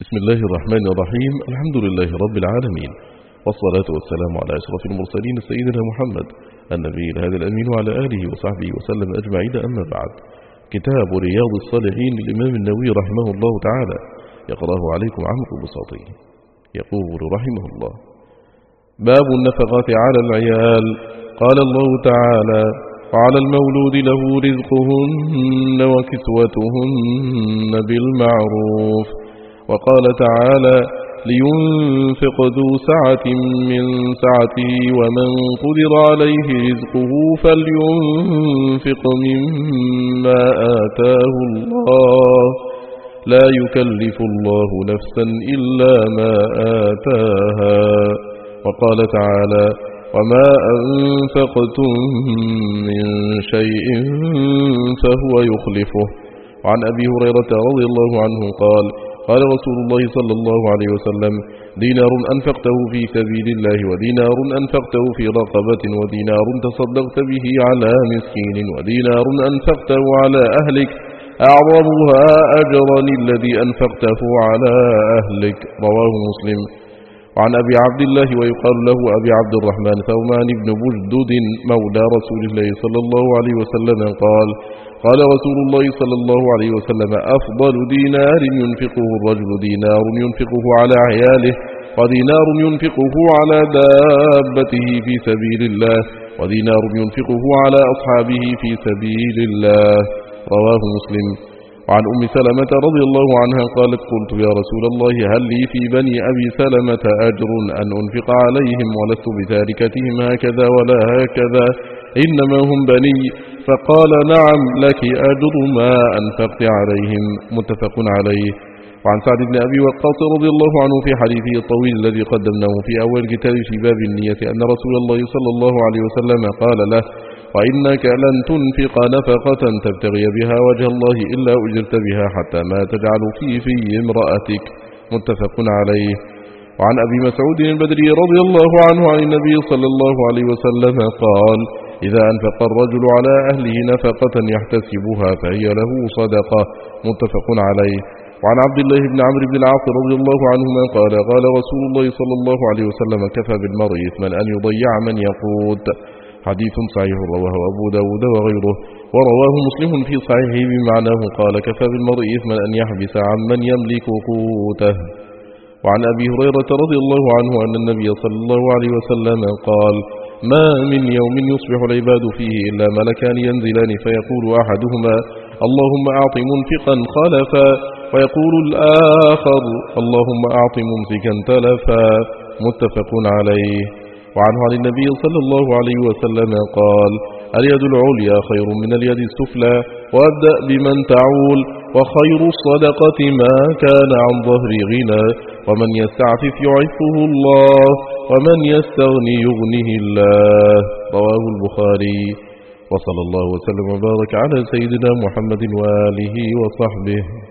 بسم الله الرحمن الرحيم. الحمد لله رب العالمين، والصلاة والسلام على أشرف المرسلين سيدنا محمد النبي الهادي الأمين وعلى آله وصحبه وسلم أجمعين. أما بعد، كتاب رياض الصالحين للإمام النووي رحمه الله تعالى، يقرأه عليكم عمرو بساطين. يقول رحمه الله: باب النفقة على العيال. قال الله تعالى: وعلى المولود له رزقهن وكسوتهن بالمعروف. وقال تعالى: لينفق ذو سعة من سعته ومن قدر عليه رزقه فلينفق مما آتاه الله لا يكلف الله نفسا إلا ما آتاها. وقال تعالى: وما أنفقتم من شيء فهو يخلفه. وعن أبي هريرة رضي الله عنه قال: قال رسول الله صلى الله عليه وسلم: دينار أنفقته في سبيل الله، ودينار أنفقته في رقبة، ودينار تصدقت به على مسكين، ودينار أنفقته على أهلك أعظمها أجرا الذي أنفقته على أهلك. رواه مسلم. وعن أبي عبد الله ويقال له أبي عبد الرحمن ثومان بن بجدد مولى رسول الله صلى الله عليه وسلم قال: قال رسول الله صلى الله عليه وسلم: أفضل دينار ينفقه الرجل دينار ينفقه على عياله، ودينار ينفقه على دابته في سبيل الله، ودينار ينفقه على أصحابه في سبيل الله. رواه مسلم. وعن أم سلمة رضي الله عنها قالت: قلت يا رسول الله، هل لي في بني أبي سلمة أجر أن أنفق عليهم، ولست بتاركتهم هكذا ولا هكذا، إنما هم بني. فقال: نعم، لك أجر ما أنفقت عليهم. متفق عليه. وعن سعد بن أبي وقاص رضي الله عنه في حديثه الطويل الذي قدمناه في أول الكتاب في باب النية أن رسول الله صلى الله عليه وسلم قال له: وإنك لن تنفق نفقة تبتغي بها وجه الله إلا أجرت بها حتى ما تجعل في امرأتك. متفق عليه. وعن أبي مسعود البدري رضي الله عنه عن النبي صلى الله عليه وسلم قال: إذا أنفق الرجل على أهله نفقة يحتسبها فهي له صدقة. متفق عليه. وعن عبد الله بن عمرو بن العاص رضي الله عنهما قال: قال رسول الله صلى الله عليه وسلم: كفى بالمرء إثما أن يضيع من يقوت. حديث صحيح رواه أبو داود وغيره. ورواه مسلم في صحيحه بمعناه قال: كفى بالمرء إثما أن يحبس عمن يملك قوته. وعن أبي هريرة رضي الله عنه أن النبي صلى الله عليه وسلم قال: ما من يوم يصبح العباد فيه إلا ملكان ينزلان فيقول أحدهما: اللهم أعط منفقا خلفا، ويقول الآخر: اللهم أعط ممسكا تلفا. متفق عليه. وعنه عن النبي صلى الله عليه وسلم قال: اليد العليا خير من اليد السفلى، وابدأ بمن تعول، وخير الصدقة ما كان عن ظهر غنى، ومن يستعفف يعفه الله، ومن يستغني يغنه الله. رواه البخاري. وصلى الله وسلم وبارك على سيدنا محمد وآله وصحبه.